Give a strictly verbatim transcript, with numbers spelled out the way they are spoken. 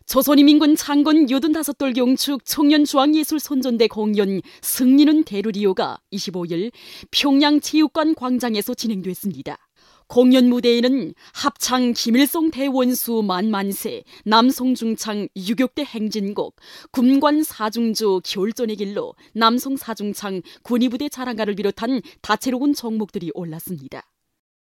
조선인민군 창건 여든다섯 돌 경축 청년주황예술 선전대 공연 승리는 대루리오가 이십오일 평양체육관 광장에서 진행됐습니다. 공연 무대에는 합창 김일성 대원수 만만세, 남송중창 유격대 행진곡, 군관 사중조 겨울전의 길로, 남송 사중창 군의부대 자랑가를 비롯한 다채로운 종목들이 올랐습니다.